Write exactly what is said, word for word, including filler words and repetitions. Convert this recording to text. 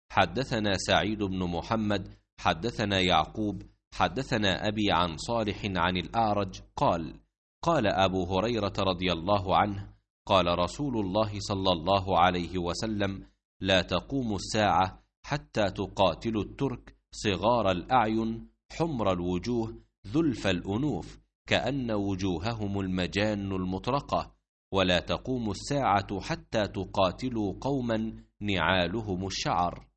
حدثنا سعيد بن محمد حدثنا يعقوب حدثنا أبي عن صالح عن الأعرج قال قال أبو هريرة رضي الله عنه قال رسول الله صلى الله عليه وسلم لا تقوم الساعة حتى تقاتلوا الترك صغار الأعين حمر الوجوه ذلف الأنوف كأن وجوههم المجان المطرقة، ولا تقوم الساعة حتى تقاتلوا قوما نعالهم الشعر.